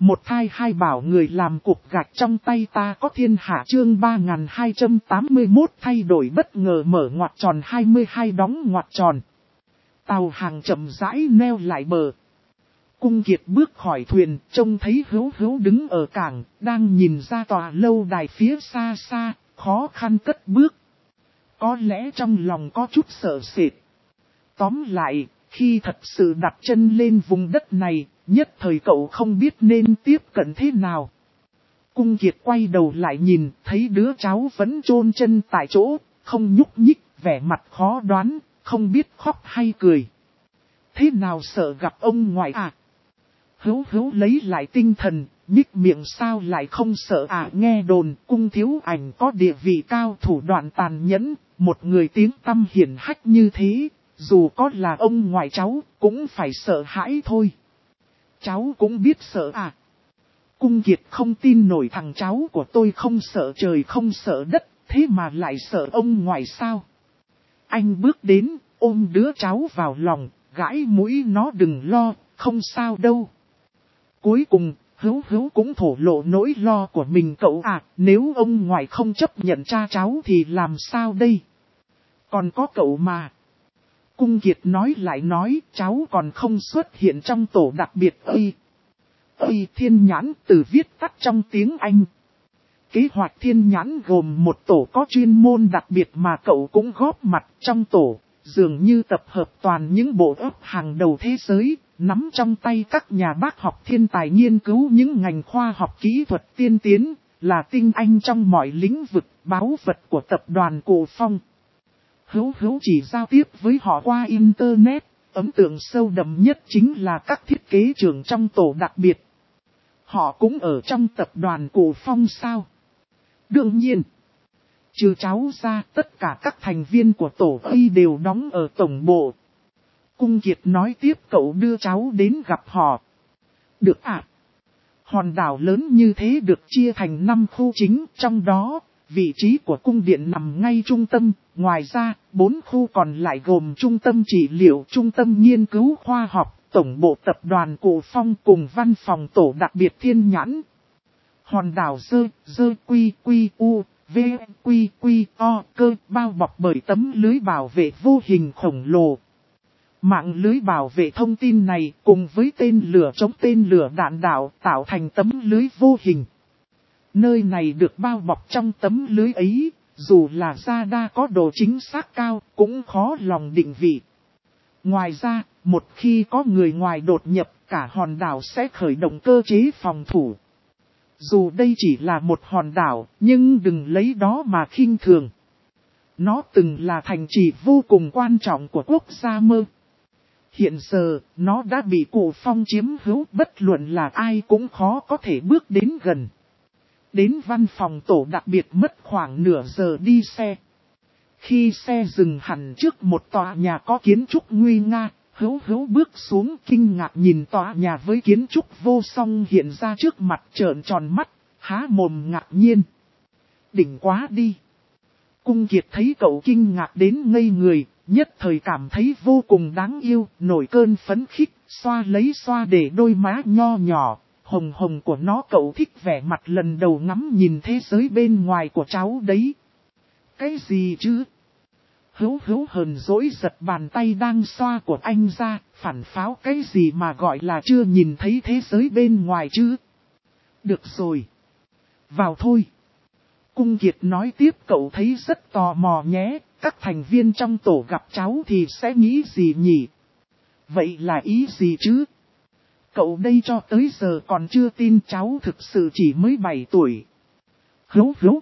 Một thai hai bảo người làm cục gạch trong tay ta có thiên hạ chương 3281 thay đổi bất ngờ mở ngoặc tròn 22 đóng ngoặc tròn. Tàu hàng chậm rãi neo lại bờ. Cung Kiệt bước khỏi thuyền, trông thấy Hữu Hữu đứng ở cảng, đang nhìn ra tòa lâu đài phía xa xa, khó khăn cất bước. Có lẽ trong lòng có chút sợ sệt. Tóm lại, khi thật sự đặt chân lên vùng đất này, nhất thời cậu không biết nên tiếp cận thế nào. Cung Kiệt quay đầu lại nhìn, thấy đứa cháu vẫn chôn chân tại chỗ, không nhúc nhích, vẻ mặt khó đoán, không biết khóc hay cười. Thế nào sợ gặp ông ngoại à? Hữu Hữu lấy lại tinh thần, nhích miệng sao lại không sợ à? Nghe đồn Cung Thiếu Ảnh có địa vị cao, thủ đoạn tàn nhẫn, một người tiếng tăm hiển hách như thế, dù có là ông ngoại cháu cũng phải sợ hãi thôi. Cháu cũng biết sợ à? Cung Kiệt không tin nổi, thằng cháu của tôi không sợ trời không sợ đất, thế mà lại sợ ông ngoại sao? Anh bước đến, ôm đứa cháu vào lòng, gãi mũi nó, đừng lo, không sao đâu. Cuối cùng, Hữu Hữu cũng thổ lộ nỗi lo của mình. Cậu à, nếu ông ngoại không chấp nhận cha cháu thì làm sao đây? Còn có cậu mà. Cung Kiệt nói lại nói, cháu còn không xuất hiện trong tổ đặc biệt Thiên Nhãn, từ viết tắt trong tiếng Anh. Kế hoạch Thiên Nhãn gồm một tổ có chuyên môn đặc biệt mà cậu cũng góp mặt trong tổ, dường như tập hợp toàn những bộ óc hàng đầu thế giới, nắm trong tay các nhà bác học thiên tài nghiên cứu những ngành khoa học kỹ thuật tiên tiến, là tinh anh trong mọi lĩnh vực, báu vật của tập đoàn Cổ Phong. Hữu Hữu chỉ giao tiếp với họ qua Internet, ấn tượng sâu đậm nhất chính là các thiết kế trưởng trong tổ đặc biệt. Họ cũng ở trong tập đoàn Cổ Phong sao? Đương nhiên, trừ cháu ra, tất cả các thành viên của tổ đều đóng ở tổng bộ. Cung Kiệt nói tiếp, cậu đưa cháu đến gặp họ. Được ạ. Hòn đảo lớn như thế được chia thành 5 khu chính, trong đó, vị trí của cung điện nằm ngay trung tâm. Ngoài ra, 4 khu còn lại gồm trung tâm trị liệu, trung tâm nghiên cứu khoa học, tổng bộ tập đoàn Cổ Phong cùng văn phòng tổ đặc biệt Thiên Nhãn. Hòn đảo dơ quy v quy o cơ bao bọc bởi tấm lưới bảo vệ vô hình khổng lồ. Mạng lưới bảo vệ thông tin này cùng với tên lửa chống tên lửa đạn đạo tạo thành tấm lưới vô hình. Nơi này được bao bọc trong tấm lưới ấy, dù là radar có độ chính xác cao cũng khó lòng định vị. Ngoài ra, một khi có người ngoài đột nhập, cả hòn đảo sẽ khởi động cơ chế phòng thủ. Dù đây chỉ là một hòn đảo, nhưng đừng lấy đó mà khinh thường. Nó từng là thành trì vô cùng quan trọng của quốc gia Mơ. Hiện giờ, nó đã bị Cổ Phong chiếm hữu, bất luận là ai cũng khó có thể bước đến gần. Đến văn phòng tổ đặc biệt mất khoảng nửa giờ đi xe. Khi xe dừng hẳn trước một tòa nhà có kiến trúc nguy nga, Hữu Hữu bước xuống kinh ngạc nhìn tòa nhà với kiến trúc vô song hiện ra trước mặt, trợn tròn mắt, há mồm ngạc nhiên. Đỉnh quá đi. Cung Kiệt thấy cậu kinh ngạc đến ngây người, nhất thời cảm thấy vô cùng đáng yêu, nổi cơn phấn khích, xoa để đôi má nho nhỏ, hồng hồng của nó. Cậu thích vẻ mặt lần đầu ngắm nhìn thế giới bên ngoài của cháu đấy. Cái gì chứ? Hữu Hữu hờn dỗi giật bàn tay đang xoa của anh ra, phản pháo, cái gì mà gọi là chưa nhìn thấy thế giới bên ngoài chứ? Được rồi. Vào thôi. Cung Kiệt nói tiếp, cậu thấy rất tò mò nhé, các thành viên trong tổ gặp cháu thì sẽ nghĩ gì nhỉ? Vậy là ý gì chứ? Cậu đây cho tới giờ còn chưa tin cháu thực sự chỉ mới 7 tuổi. Hữu Hữu.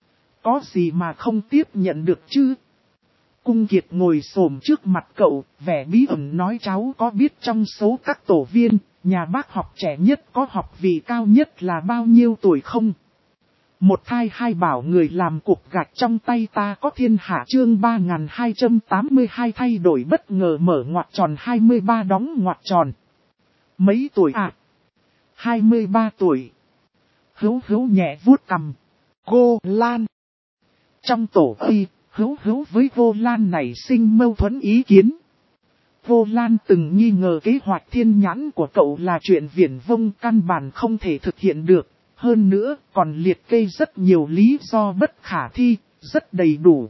Có gì mà không tiếp nhận được chứ? Cung Kiệt ngồi xổm trước mặt cậu, vẻ bí ẩn nói, cháu có biết trong số các tổ viên, nhà bác học trẻ nhất có học vị cao nhất là bao nhiêu tuổi không? Một thai hai bảo người làm cục gạch trong tay ta có thiên hạ chương 3282 thay đổi bất ngờ mở ngoặc tròn 23 đóng ngoặc tròn. Mấy tuổi à? 23 tuổi. Hữu Hữu nhẹ vuốt cằm. Cô Lan. Trong tổ Hữu Hữu với Vô Lan nảy sinh mâu thuẫn ý kiến. Vô Lan từng nghi ngờ kế hoạch thiên nhãn của cậu là chuyện viển vông căn bản không thể thực hiện được. Hơn nữa còn liệt kê rất nhiều lý do bất khả thi, rất đầy đủ.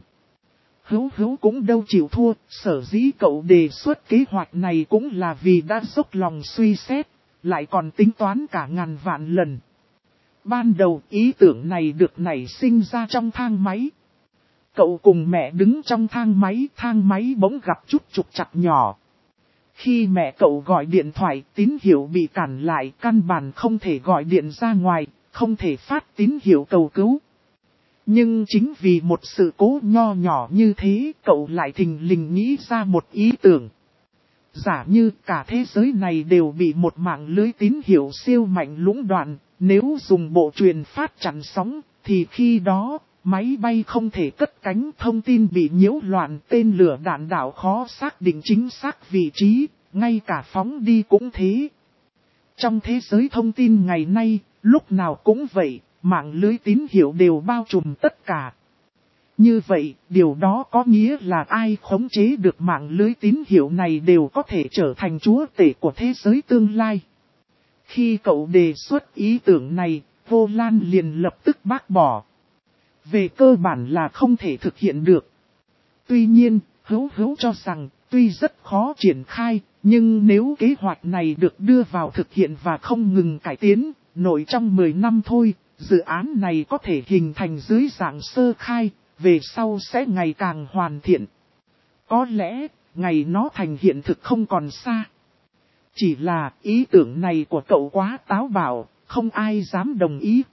Hữu cũng đâu chịu thua, sở dĩ cậu đề xuất kế hoạch này cũng là vì đã dốc lòng suy xét, lại còn tính toán cả ngàn vạn lần. Ban đầu ý tưởng này được nảy sinh ra trong thang máy. Cậu cùng mẹ đứng trong thang máy bỗng gặp chút trục trặc nhỏ. Khi mẹ cậu gọi điện thoại, tín hiệu bị cản lại, căn bản không thể gọi điện ra ngoài, không thể phát tín hiệu cầu cứu. Nhưng chính vì một sự cố nho nhỏ như thế, cậu lại thình lình nghĩ ra một ý tưởng. Giả như cả thế giới này đều bị một mạng lưới tín hiệu siêu mạnh lũng đoạn, nếu dùng bộ truyền phát chặn sóng, thì khi đó, máy bay không thể cất cánh, thông tin bị nhiễu loạn, tên lửa đạn đạo khó xác định chính xác vị trí, ngay cả phóng đi cũng thế. Trong thế giới thông tin ngày nay, lúc nào cũng vậy, mạng lưới tín hiệu đều bao trùm tất cả. Như vậy, điều đó có nghĩa là ai khống chế được mạng lưới tín hiệu này đều có thể trở thành chúa tể của thế giới tương lai. Khi cậu đề xuất ý tưởng này, Vô Lan liền lập tức bác bỏ. Về cơ bản là không thể thực hiện được. Tuy nhiên, Hữu cho rằng, tuy rất khó triển khai, nhưng nếu kế hoạch này được đưa vào thực hiện và không ngừng cải tiến, nội trong 10 năm thôi, dự án này có thể hình thành dưới dạng sơ khai, về sau sẽ ngày càng hoàn thiện. Có lẽ, ngày nó thành hiện thực không còn xa. Chỉ là ý tưởng này của cậu quá táo bạo, không ai dám đồng ý.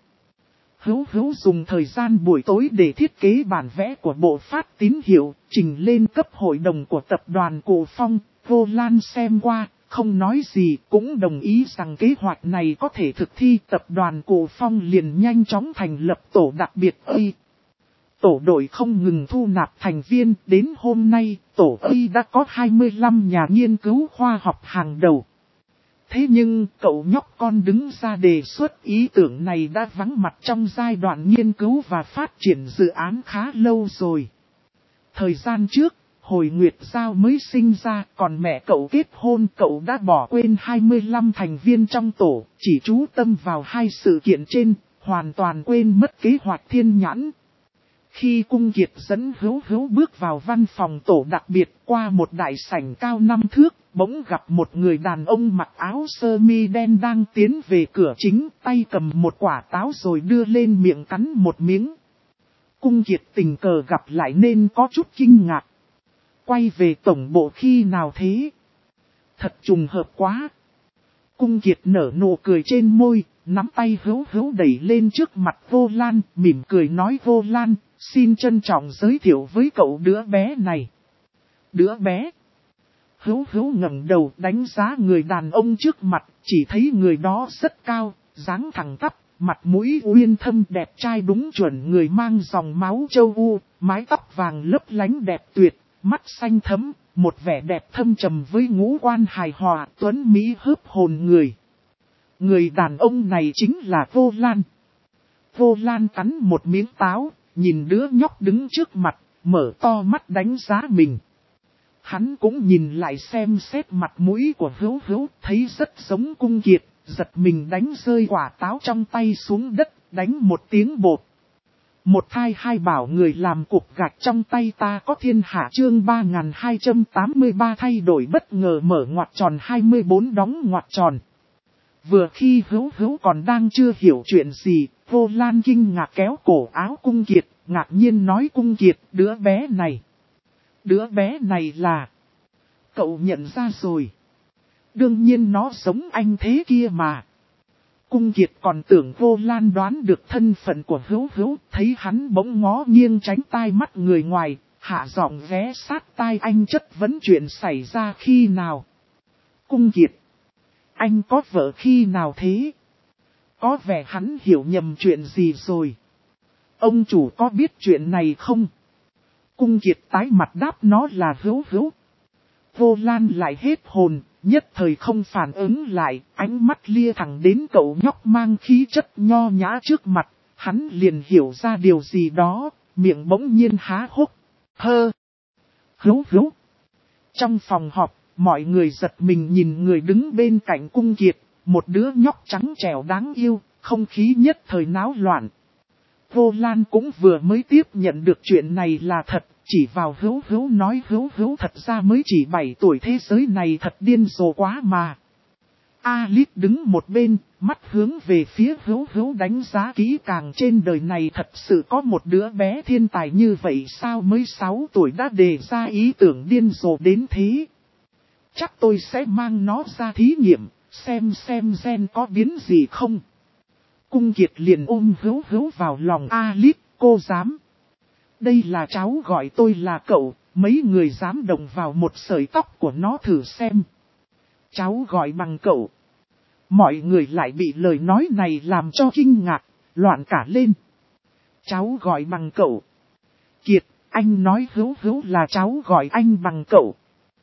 Hữu dùng thời gian buổi tối để thiết kế bản vẽ của bộ phát tín hiệu, trình lên cấp hội đồng của tập đoàn Cổ Phong. Vô Lan xem qua, không nói gì, cũng đồng ý rằng kế hoạch này có thể thực thi. Tập đoàn Cổ Phong liền nhanh chóng thành lập tổ đặc biệt Y. Tổ đội không ngừng thu nạp thành viên, đến hôm nay, tổ Y đã có 25 nhà nghiên cứu khoa học hàng đầu. Thế nhưng, cậu nhóc con đứng ra đề xuất ý tưởng này đã vắng mặt trong giai đoạn nghiên cứu và phát triển dự án khá lâu rồi. Thời gian trước, hồi Nguyệt Giao mới sinh ra, còn mẹ cậu kết hôn, cậu đã bỏ quên 25 thành viên trong tổ, chỉ chú tâm vào hai sự kiện trên, hoàn toàn quên mất kế hoạch thiên nhãn. Khi Cung Kiệt dẫn Hữu bước vào văn phòng tổ đặc biệt qua một đại sảnh cao 5 thước, bỗng gặp một người đàn ông mặc áo sơ mi đen đang tiến về cửa chính, tay cầm một quả táo rồi đưa lên miệng cắn một miếng. Cung Kiệt tình cờ gặp lại nên có chút kinh ngạc. Quay về tổng bộ khi nào thế? Thật trùng hợp quá. Cung Kiệt nở nụ cười trên môi, nắm tay Hữu đẩy lên trước mặt Vô Lan, mỉm cười nói: Vô Lan, xin trân trọng giới thiệu với cậu đứa bé này. Đứa bé? Hữu ngẩng đầu đánh giá người đàn ông trước mặt, chỉ thấy người đó rất cao, dáng thẳng tắp, mặt mũi uyên thâm đẹp trai đúng chuẩn người mang dòng máu châu U, mái tóc vàng lấp lánh đẹp tuyệt, mắt xanh thẫm, một vẻ đẹp thâm trầm với ngũ quan hài hòa, tuấn mỹ hớp hồn người. Người đàn ông này chính là Vô Lan. Vô Lan cắn một miếng táo, nhìn đứa nhóc đứng trước mặt, mở to mắt đánh giá mình. Hắn cũng nhìn lại xem xét mặt mũi của Hữu, thấy rất giống Cung Kiệt, giật mình đánh rơi quả táo trong tay xuống đất, đánh một tiếng bột. Một thai hai bảo người làm cục gạch trong tay ta có thiên hạ chương 3283 thay đổi bất ngờ mở ngoặc tròn 24 đóng ngoặc tròn. Vừa khi Hữu còn đang chưa hiểu chuyện gì, Vô Lan kinh ngạc kéo cổ áo Cung Kiệt, ngạc nhiên nói: Cung Kiệt, đứa bé này. Đứa bé này là... Cậu nhận ra rồi. Đương nhiên nó giống anh thế kia mà. Cung Kiệt còn tưởng Vô Lan đoán được thân phận của Hữu, thấy hắn bỗng ngó nghiêng tránh tai mắt người ngoài, hạ giọng ghé sát tai anh chất vấn chuyện xảy ra khi nào. Cung Kiệt, anh có vợ khi nào thế? Có vẻ hắn hiểu nhầm chuyện gì rồi. Ông chủ có biết chuyện này không? Cung Kiệt tái mặt đáp nó là Hữu. Vô Lan lại hết hồn, nhất thời không phản ứng lại, ánh mắt lia thẳng đến cậu nhóc mang khí chất nho nhã trước mặt, hắn liền hiểu ra điều gì đó, miệng bỗng nhiên há hốc. Hữu. Trong phòng họp, mọi người giật mình nhìn người đứng bên cạnh Cung Kiệt, một đứa nhóc trắng trẻo đáng yêu, không khí nhất thời náo loạn. Vô Lan cũng vừa mới tiếp nhận được chuyện này là thật, chỉ vào Hữu Hữu nói Hữu Hữu thật ra mới chỉ 7 tuổi, thế giới này thật điên rồ quá mà. Alice đứng một bên, mắt hướng về phía Hữu Hữu đánh giá kỹ càng, trên đời này thật sự có một đứa bé thiên tài như vậy sao, mới 6 tuổi đã đề ra ý tưởng điên rồ đến thế. Chắc tôi sẽ mang nó ra thí nghiệm, xem gen có biến gì không. Cung Kiệt liền ôm Hữu Hữu vào lòng. Alice, cô dám. Đây là cháu gọi tôi là cậu, mấy người dám động vào một sợi tóc của nó thử xem. Cháu gọi bằng cậu. Mọi người lại bị lời nói này làm cho kinh ngạc, loạn cả lên. Cháu gọi bằng cậu. Kiệt, anh nói Hữu Hữu là cháu gọi anh bằng cậu.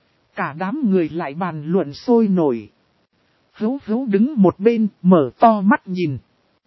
Cả đám người lại bàn luận sôi nổi. Hữu Hữu đứng một bên, mở to mắt nhìn.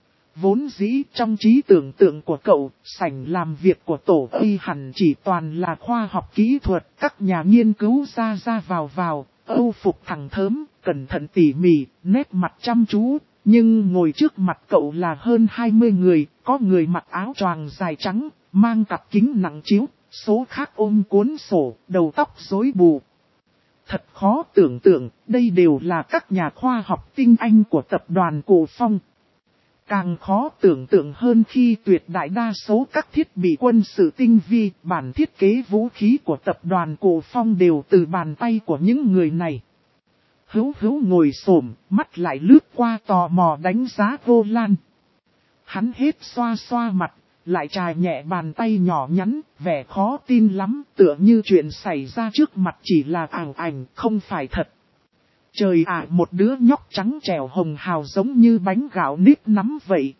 Vốn dĩ trong trí tưởng tượng của cậu, sảnh làm việc của tổ y hẳn chỉ toàn là khoa học kỹ thuật, các nhà nghiên cứu ra vào, âu phục thẳng thớm, cẩn thận tỉ mỉ, nét mặt chăm chú. Nhưng ngồi trước mặt cậu là hơn 20 người, có người mặc áo choàng dài trắng, mang cặp kính nặng chiếu, số khác ôm cuốn sổ, đầu tóc rối bù. Thật khó tưởng tượng, đây đều là các nhà khoa học tinh anh của tập đoàn Cổ Phong. Càng khó tưởng tượng hơn khi tuyệt đại đa số các thiết bị quân sự tinh vi, bản thiết kế vũ khí của tập đoàn Cổ Phong đều từ bàn tay của những người này. Hữu Hữu ngồi xổm, mắt lại lướt qua tò mò đánh giá Vô Lan. Hắn hết xoa xoa mặt, lại chà nhẹ bàn tay nhỏ nhắn, vẻ khó tin lắm, tựa như chuyện xảy ra trước mặt chỉ là ảo ảnh, không phải thật. Trời ạ, một đứa nhóc trắng trẻo hồng hào giống như bánh gạo nếp nắm vậy.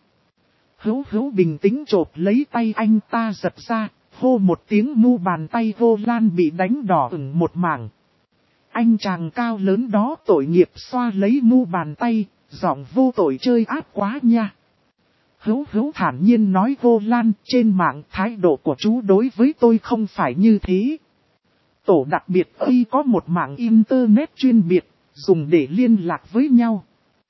Hữu Hữu bình tĩnh chộp lấy tay anh ta giật ra, hô một tiếng, mu bàn tay Vô Lan bị đánh đỏ ửng một mảng. Anh chàng cao lớn đó tội nghiệp xoa lấy mu bàn tay, giọng vô tội chơi ác quá nha. Hữu Hữu thản nhiên nói Vô Lan, trên mạng thái độ của chú đối với tôi không phải như thế. Tổ đặc biệt y có một mạng internet chuyên biệt, dùng để liên lạc với nhau.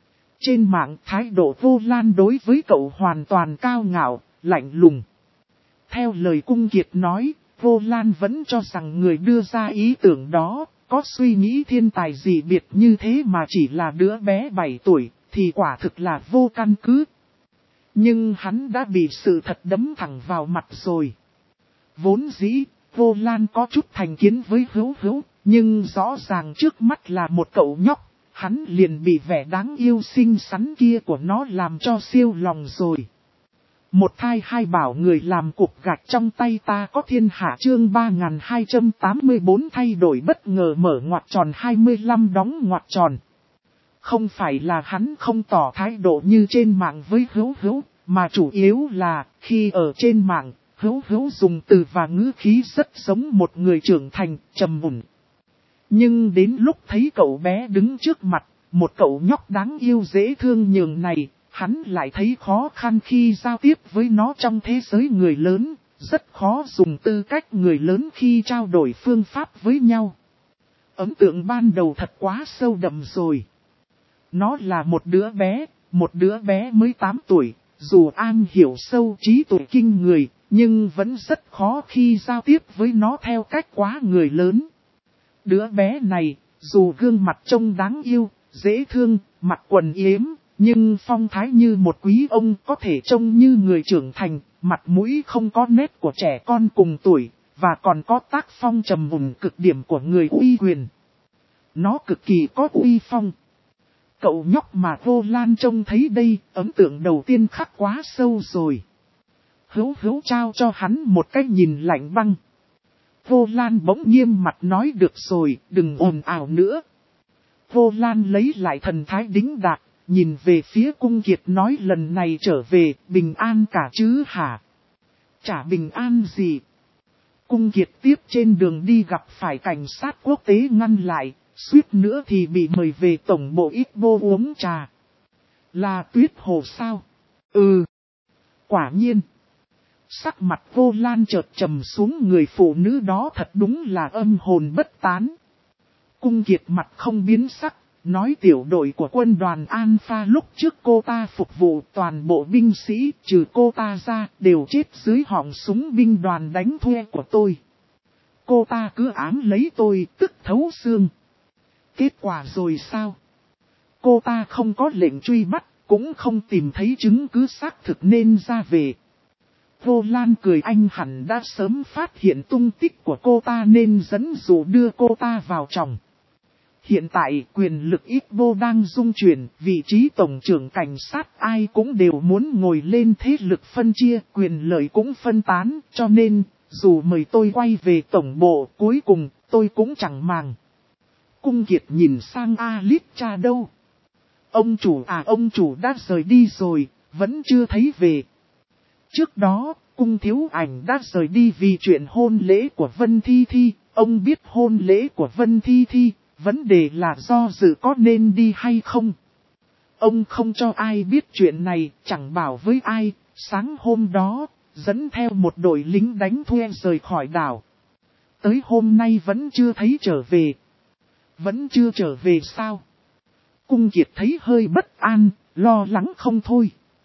Trên mạng thái độ Vô Lan đối với cậu hoàn toàn cao ngạo, lạnh lùng. Theo lời Cung Kiệt nói, Vô Lan vẫn cho rằng người đưa ra ý tưởng đó, có suy nghĩ thiên tài gì biệt như thế mà chỉ là đứa bé 7 tuổi, thì quả thực là vô căn cứ. Nhưng hắn đã bị sự thật đấm thẳng vào mặt rồi. Vốn dĩ, Vô Lan có chút thành kiến với Hữu Hữu, nhưng rõ ràng trước mắt là một cậu nhóc, hắn liền bị vẻ đáng yêu xinh xắn kia của nó làm cho siêu lòng rồi. Một thai hai bảo người làm cục gạch trong tay ta có thiên hạ, chương 3284 thay đổi bất ngờ mở ngoặc tròn 25 đóng ngoặc tròn. Không phải là hắn không tỏ thái độ như trên mạng với Hữu Hữu, mà chủ yếu là khi ở trên mạng, Hữu Hữu dùng từ và ngữ khí rất giống một người trưởng thành, trầm mùn. Nhưng đến lúc thấy cậu bé đứng trước mặt, một cậu nhóc đáng yêu dễ thương nhường này, hắn lại thấy khó khăn khi giao tiếp với nó trong thế giới người lớn, rất khó dùng tư cách người lớn khi trao đổi phương pháp với nhau. Ấn tượng ban đầu thật quá sâu đậm rồi. Nó là một đứa bé mới 8 tuổi, dù an hiểu sâu trí tuệ kinh người, nhưng vẫn rất khó khi giao tiếp với nó theo cách quá người lớn. Đứa bé này, dù gương mặt trông đáng yêu, dễ thương, mặc quần yếm, nhưng phong thái như một quý ông, có thể trông như người trưởng thành, mặt mũi không có nét của trẻ con cùng tuổi, và còn có tác phong trầm mùn cực điểm của người uy quyền. Nó cực kỳ có uy phong. Cậu nhóc mà Vô Lan trông thấy đây, ấn tượng đầu tiên khắc quá sâu rồi. Hữu Hữu trao cho hắn một cái nhìn lạnh băng. Vô Lan bỗng nghiêm mặt nói được rồi, đừng ồn ào nữa. Vô Lan lấy lại thần thái đĩnh đạc, nhìn về phía Cung Kiệt nói lần này trở về, bình an cả chứ hả? Chả bình an gì. Cung Kiệt tiếp trên đường đi gặp phải cảnh sát quốc tế ngăn lại, suýt nữa thì bị mời về tổng bộ Igbo uống trà. Là Tuyết Hồ sao? Ừ. Quả nhiên. Sắc mặt Vô Lan chợt trầm xuống, người phụ nữ đó thật đúng là âm hồn bất tán. Cung Kiệt mặt không biến sắc, nói tiểu đội của quân đoàn Alpha lúc trước cô ta phục vụ toàn bộ binh sĩ trừ cô ta ra đều chết dưới họng súng binh đoàn đánh thuê của tôi. Cô ta cứ ám lấy tôi tức thấu xương. Kết quả rồi sao? Cô ta không có lệnh truy bắt, cũng không tìm thấy chứng cứ xác thực nên ra về. Vô Lan cười, anh hẳn đã sớm phát hiện tung tích của cô ta nên dẫn dụ đưa cô ta vào chồng. Hiện tại quyền lực ít vô đang dung chuyển, vị trí tổng trưởng cảnh sát ai cũng đều muốn ngồi lên, thế lực phân chia, quyền lợi cũng phân tán, cho nên, dù mời tôi quay về tổng bộ, cuối cùng, tôi cũng chẳng màng. Cung Kiệt nhìn sang Alitra đâu? Ông chủ đã rời đi rồi, vẫn chưa thấy về. Trước đó, Cung Thiếu Ảnh đã rời đi vì chuyện hôn lễ của Vân Thi Thi, ông biết hôn lễ của Vân Thi Thi. Vấn đề là do dự có nên đi hay không. Ông không cho ai biết chuyện này, chẳng bảo với ai. Sáng hôm đó, dẫn theo một đội lính đánh thuê rời khỏi đảo. Tới hôm nay vẫn chưa thấy trở về. Vẫn chưa trở về sao? Cung Kiệt thấy hơi bất an, lo lắng không thôi.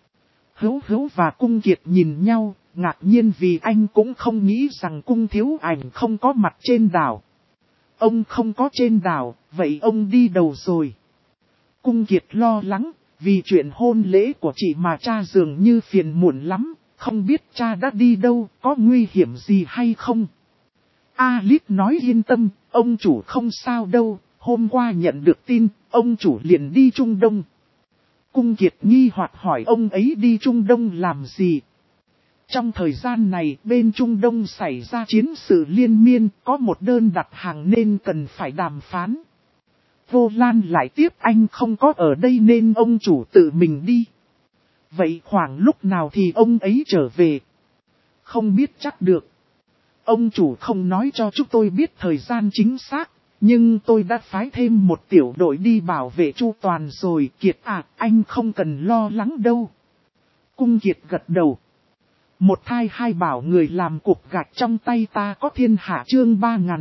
Hữu và Cung Kiệt nhìn nhau, ngạc nhiên vì anh cũng không nghĩ rằng Cung Thiếu Ảnh không có mặt trên đảo. Ông không có trên đảo, vậy ông đi đâu rồi? Cung Kiệt lo lắng, vì chuyện hôn lễ của chị mà cha dường như phiền muộn lắm, không biết cha đã đi đâu, có nguy hiểm gì hay không? Alip nói yên tâm, ông chủ không sao đâu, hôm qua nhận được tin, ông chủ liền đi Trung Đông. Cung Kiệt nghi hoặc hỏi ông ấy đi Trung Đông làm gì? Trong thời gian này, bên Trung Đông xảy ra chiến sự liên miên, có một đơn đặt hàng nên cần phải đàm phán. Vô Lan lại tiếp, anh không có ở đây nên ông chủ tự mình đi. Vậy khoảng lúc nào thì ông ấy trở về? Không biết chắc được. Ông chủ không nói cho chúng tôi biết thời gian chính xác, nhưng tôi đã phái thêm một tiểu đội đi bảo vệ chu toàn rồi. Kiệt anh không cần lo lắng đâu. Cung Kiệt gật đầu. Một hai bảo người làm cục gạch trong tay ta có thiên hạ, chương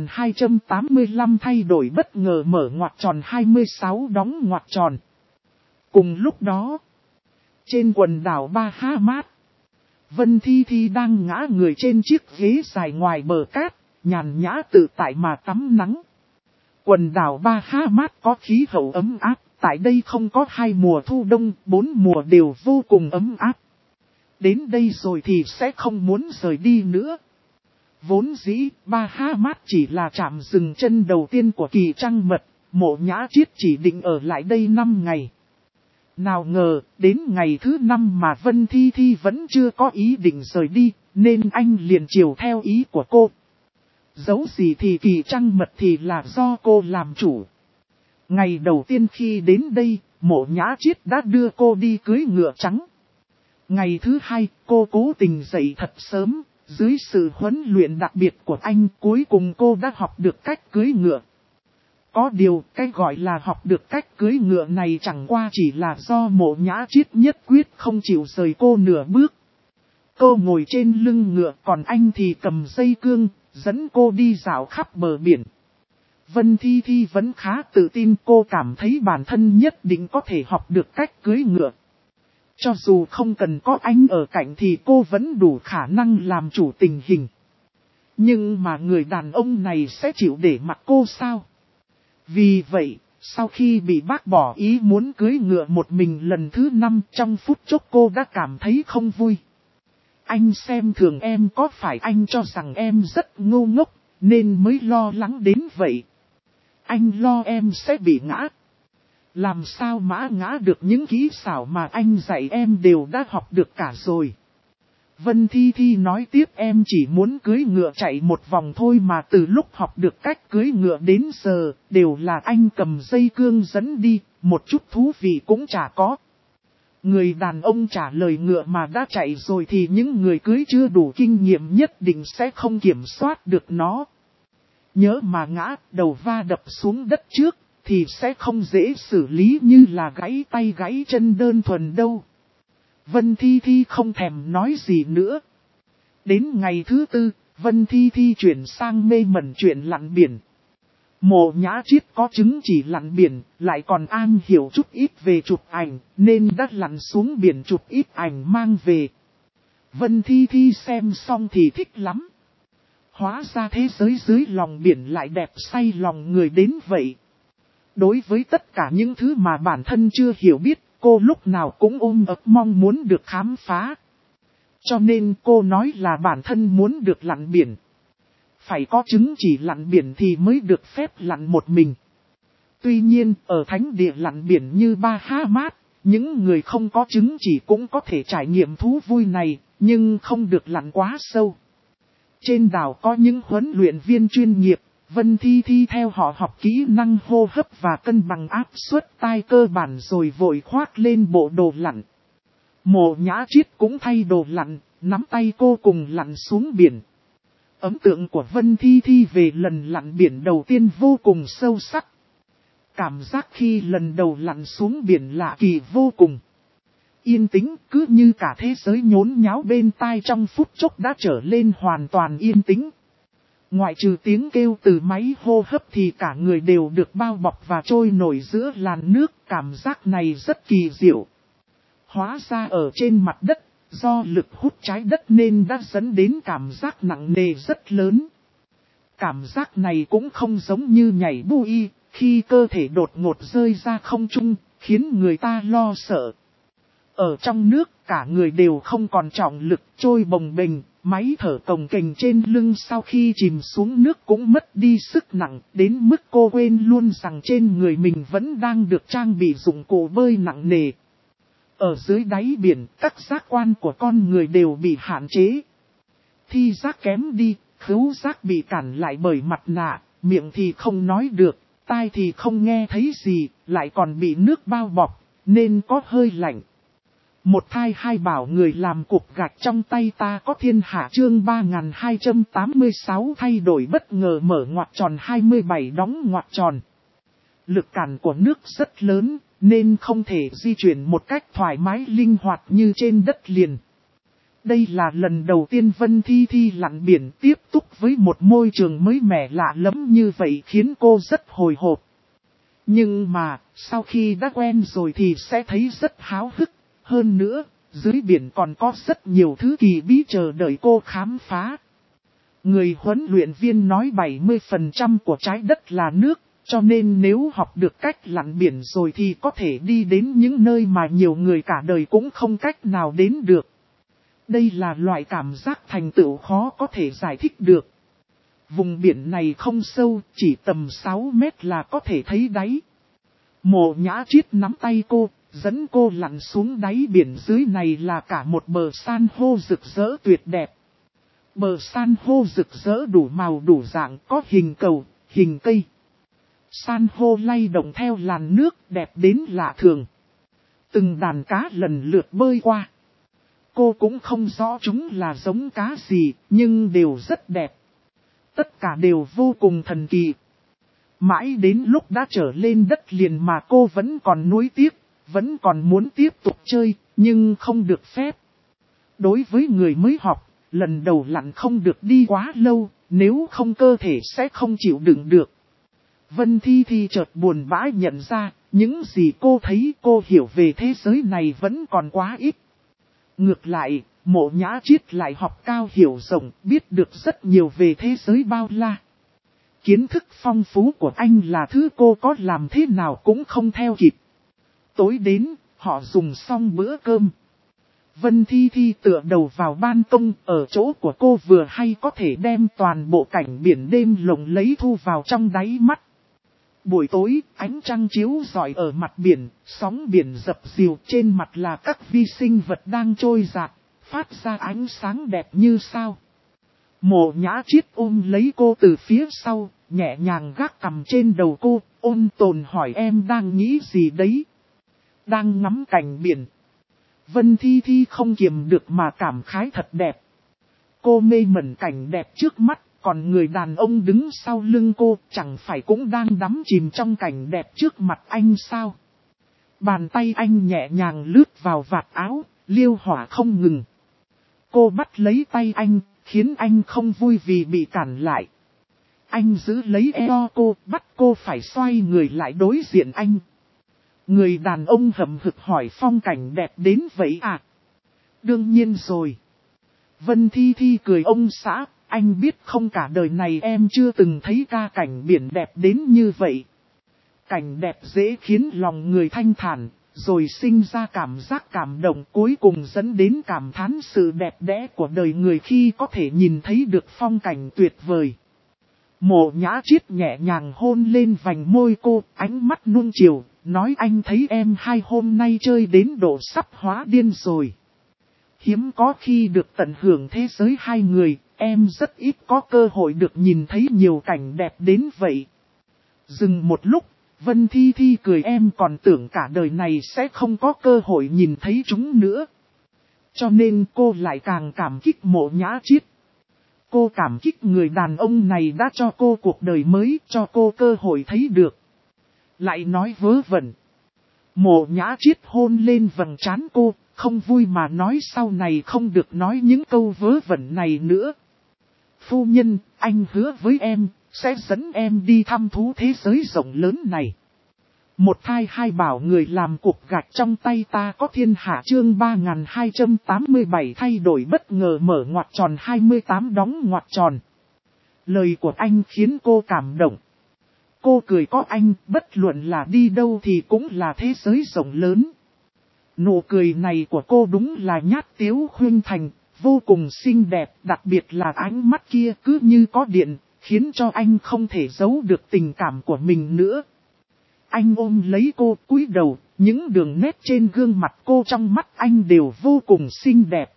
3285 thay đổi bất ngờ mở ngoặc tròn 26 đóng ngoặc tròn. Cùng lúc đó, trên quần đảo Bahamas, Vân Thi Thi đang ngã người trên chiếc ghế dài ngoài bờ cát, nhàn nhã tự tại mà tắm nắng. Quần đảo Bahamas có khí hậu ấm áp, tại đây không có 2 mùa thu đông, 4 mùa đều vô cùng ấm áp. Đến đây rồi thì sẽ không muốn rời đi nữa. Vốn dĩ, Bahamas chỉ là trạm dừng chân đầu tiên của kỳ trăng mật, Mộ Nhã Chiết chỉ định ở lại đây 5 ngày. Nào ngờ, đến ngày thứ 5 mà Vân Thi Thi vẫn chưa có ý định rời đi, nên anh liền chiều theo ý của cô. Dẫu gì thì kỳ trăng mật thì là do cô làm chủ. Ngày đầu tiên khi đến đây, Mộ Nhã Chiết đã đưa cô đi cưới ngựa trắng. Ngày thứ 2, cô cố tình dậy thật sớm, dưới sự huấn luyện đặc biệt của anh, cuối cùng cô đã học được cách cưới ngựa. Có điều, cái gọi là học được cách cưới ngựa này chẳng qua chỉ là do Mộ Nhã Chiết nhất quyết không chịu rời cô nửa bước. Cô ngồi trên lưng ngựa, còn anh thì cầm dây cương, dẫn cô đi dạo khắp bờ biển. Vân Thi Thi vẫn khá tự tin, cô cảm thấy bản thân nhất định có thể học được cách cưới ngựa. Cho dù không cần có anh ở cạnh thì cô vẫn đủ khả năng làm chủ tình hình. Nhưng mà người đàn ông này sẽ chịu để mặc cô sao? Vì vậy, sau khi bị bác bỏ ý muốn cưới ngựa một mình lần thứ 5, trong phút chốc cô đã cảm thấy không vui. Anh xem thường em, có phải anh cho rằng em rất ngu ngốc, nên mới lo lắng đến vậy? Anh lo em sẽ bị ngã. Làm sao mà ngã được, những kỹ xảo mà anh dạy em đều đã học được cả rồi. Vân Thi Thi nói tiếp, em chỉ muốn cưới ngựa chạy một vòng thôi mà từ lúc học được cách cưới ngựa đến giờ, đều là anh cầm dây cương dẫn đi, một chút thú vị cũng chả có. Người đàn ông trả lời ngựa mà đã chạy rồi thì những người cưới chưa đủ kinh nghiệm nhất định sẽ không kiểm soát được nó. Nhớ mà ngã, đầu va đập xuống đất trước, thì sẽ không dễ xử lý như là gãy tay gãy chân đơn thuần đâu. Vân Thi Thi không thèm nói gì nữa. Đến ngày thứ 4, Vân Thi Thi chuyển sang mê mẩn chuyện lặn biển. Mộ Nhã Chiết có chứng chỉ lặn biển, lại còn am hiểu chút ít về chụp ảnh, nên đã lặn xuống biển chụp ít ảnh mang về. Vân Thi Thi xem xong thì thích lắm. Hóa ra thế giới dưới lòng biển lại đẹp say lòng người đến vậy. Đối với tất cả những thứ mà bản thân chưa hiểu biết, cô lúc nào cũng ôm ấp mong muốn được khám phá. Cho nên cô nói là bản thân muốn được lặn biển. Phải có chứng chỉ lặn biển thì mới được phép lặn một mình. Tuy nhiên, ở thánh địa lặn biển như Bahamas, những người không có chứng chỉ cũng có thể trải nghiệm thú vui này, nhưng không được lặn quá sâu. Trên đảo có những huấn luyện viên chuyên nghiệp, Vân Thi Thi theo họ học kỹ năng hô hấp và cân bằng áp suất tai cơ bản rồi vội khoác lên bộ đồ lặn. Mộ Nhã Chiết cũng thay đồ lặn, nắm tay cô cùng lặn xuống biển. Ấn tượng của Vân Thi Thi về lần lặn biển đầu tiên vô cùng sâu sắc. Cảm giác khi lần đầu lặn xuống biển lạ kỳ vô cùng. Yên tĩnh, cứ như cả thế giới nhốn nháo bên tai trong phút chốc đã trở lên hoàn toàn yên tĩnh. Ngoại trừ tiếng kêu từ máy hô hấp thì cả người đều được bao bọc và trôi nổi giữa làn nước, cảm giác này rất kỳ diệu. Hóa ra ở trên mặt đất, do lực hút trái đất nên đã dẫn đến cảm giác nặng nề rất lớn. Cảm giác này cũng không giống như nhảy bui, khi cơ thể đột ngột rơi ra không trung, khiến người ta lo sợ. Ở trong nước, cả người đều không còn trọng lực, trôi bồng bềnh, máy thở cồng kềnh trên lưng sau khi chìm xuống nước cũng mất đi sức nặng, đến mức cô quên luôn rằng trên người mình vẫn đang được trang bị dụng cụ bơi nặng nề. Ở dưới đáy biển, các giác quan của con người đều bị hạn chế. Thi giác kém đi, khứu giác bị cản lại bởi mặt nạ, miệng thì không nói được, tai thì không nghe thấy gì, lại còn bị nước bao bọc, nên có hơi lạnh. Một thai hai bảo người làm cục gạch trong tay ta có thiên hạ chương 3286 thay đổi bất ngờ mở ngoặc tròn 27 đóng ngoặc tròn. Lực cản của nước rất lớn, nên không thể di chuyển một cách thoải mái linh hoạt như trên đất liền. Đây là lần đầu tiên Vân Thi Thi lặn biển tiếp xúc với một môi trường mới mẻ lạ lẫm như vậy khiến cô rất hồi hộp. Nhưng mà, sau khi đã quen rồi thì sẽ thấy rất háo hức. Hơn nữa, dưới biển còn có rất nhiều thứ kỳ bí chờ đợi cô khám phá. Người huấn luyện viên nói 70% của trái đất là nước, cho nên nếu học được cách lặn biển rồi thì có thể đi đến những nơi mà nhiều người cả đời cũng không cách nào đến được. Đây là loại cảm giác thành tựu khó có thể giải thích được. Vùng biển này không sâu, chỉ tầm 6 mét là có thể thấy đáy. Mộ Nhã Chiết nắm tay cô, dẫn cô lặn xuống đáy biển dưới này là cả một bờ san hô rực rỡ tuyệt đẹp. Bờ san hô rực rỡ đủ màu đủ dạng, có hình cầu, hình cây. San hô lay động theo làn nước đẹp đến lạ thường. Từng đàn cá lần lượt bơi qua. Cô cũng không rõ chúng là giống cá gì, nhưng đều rất đẹp. Tất cả đều vô cùng thần kỳ. Mãi đến lúc đã trở lên đất liền mà cô vẫn còn nuối tiếc, vẫn còn muốn tiếp tục chơi, nhưng không được phép. Đối với người mới học, lần đầu lặn không được đi quá lâu, nếu không cơ thể sẽ không chịu đựng được. Vân Thi Thi chợt buồn bã nhận ra, những gì cô thấy cô hiểu về thế giới này vẫn còn quá ít. Ngược lại, Mộ Nhã Chiết lại học cao hiểu rộng, biết được rất nhiều về thế giới bao la. Kiến thức phong phú của anh là thứ cô có làm thế nào cũng không theo kịp. Tối đến, họ dùng xong bữa cơm. Vân Thi Thi tựa đầu vào ban công, ở chỗ của cô vừa hay có thể đem toàn bộ cảnh biển đêm lộng lấy thu vào trong đáy mắt. Buổi tối, ánh trăng chiếu rọi ở mặt biển, sóng biển dập dìu, trên mặt là các vi sinh vật đang trôi dạt, phát ra ánh sáng đẹp như sao. Mộ Nhã Chiết ôm lấy cô từ phía sau, nhẹ nhàng gác cằm trên đầu cô, ôn tồn hỏi em đang nghĩ gì đấy. Đang ngắm cảnh biển. Vân Thi Thi không kiềm được mà cảm khái thật đẹp. Cô mê mẩn cảnh đẹp trước mắt, còn người đàn ông đứng sau lưng cô chẳng phải cũng đang đắm chìm trong cảnh đẹp trước mặt anh sao. Bàn tay anh nhẹ nhàng lướt vào vạt áo, liêu hỏa không ngừng. Cô bắt lấy tay anh, khiến anh không vui vì bị cản lại. Anh giữ lấy eo cô, bắt cô phải xoay người lại đối diện anh. Người đàn ông hậm hực hỏi phong cảnh đẹp đến vậy à? Đương nhiên rồi. Vân Thi Thi cười ông xã, anh biết không cả đời này em chưa từng thấy ca cảnh biển đẹp đến như vậy. Cảnh đẹp dễ khiến lòng người thanh thản, rồi sinh ra cảm giác cảm động cuối cùng dẫn đến cảm thán sự đẹp đẽ của đời người khi có thể nhìn thấy được phong cảnh tuyệt vời. Mộ Nhã Chiết nhẹ nhàng hôn lên vành môi cô, ánh mắt nuông chiều, nói anh thấy em hai hôm nay chơi đến độ sắp hóa điên rồi. Hiếm có khi được tận hưởng thế giới hai người, em rất ít có cơ hội được nhìn thấy nhiều cảnh đẹp đến vậy. Dừng một lúc, Vân Thi Thi cười em còn tưởng cả đời này sẽ không có cơ hội nhìn thấy chúng nữa. Cho nên cô lại càng cảm kích Mộ Nhã Chiết. Cô cảm kích người đàn ông này đã cho cô cuộc đời mới, cho cô cơ hội thấy được. Lại nói vớ vẩn. Mộ Nhã Chiết hôn lên vầng trán cô, không vui mà nói sau này không được nói những câu vớ vẩn này nữa. Phu nhân, anh hứa với em, sẽ dẫn em đi thăm thú thế giới rộng lớn này. Một thai hai bảo người làm cục gạch trong tay ta có thiên hạ chương 3287 thay đổi bất ngờ mở ngoặc tròn 28 đóng ngoặc tròn. Lời của anh khiến cô cảm động. Cô cười có anh, bất luận là đi đâu thì cũng là thế giới rộng lớn. Nụ cười này của cô đúng là nhát tiếu khuyên thành, vô cùng xinh đẹp, đặc biệt là ánh mắt kia cứ như có điện, khiến cho anh không thể giấu được tình cảm của mình nữa. Anh ôm lấy cô cúi đầu, những đường nét trên gương mặt cô trong mắt anh đều vô cùng xinh đẹp.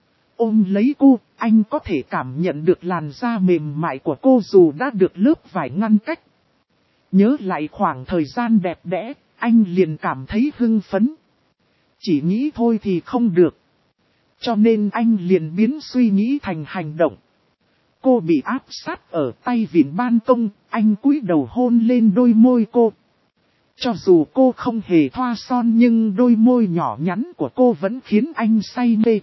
Ôm lấy cô, anh có thể cảm nhận được làn da mềm mại của cô dù đã được lớp vải ngăn cách. Nhớ lại khoảng thời gian đẹp đẽ, anh liền cảm thấy hưng phấn. Chỉ nghĩ thôi thì không được. Cho nên anh liền biến suy nghĩ thành hành động. Cô bị áp sát ở tay vịn ban công, anh cúi đầu hôn lên đôi môi cô. Cho dù cô không hề thoa son nhưng đôi môi nhỏ nhắn của cô vẫn khiến anh say mê.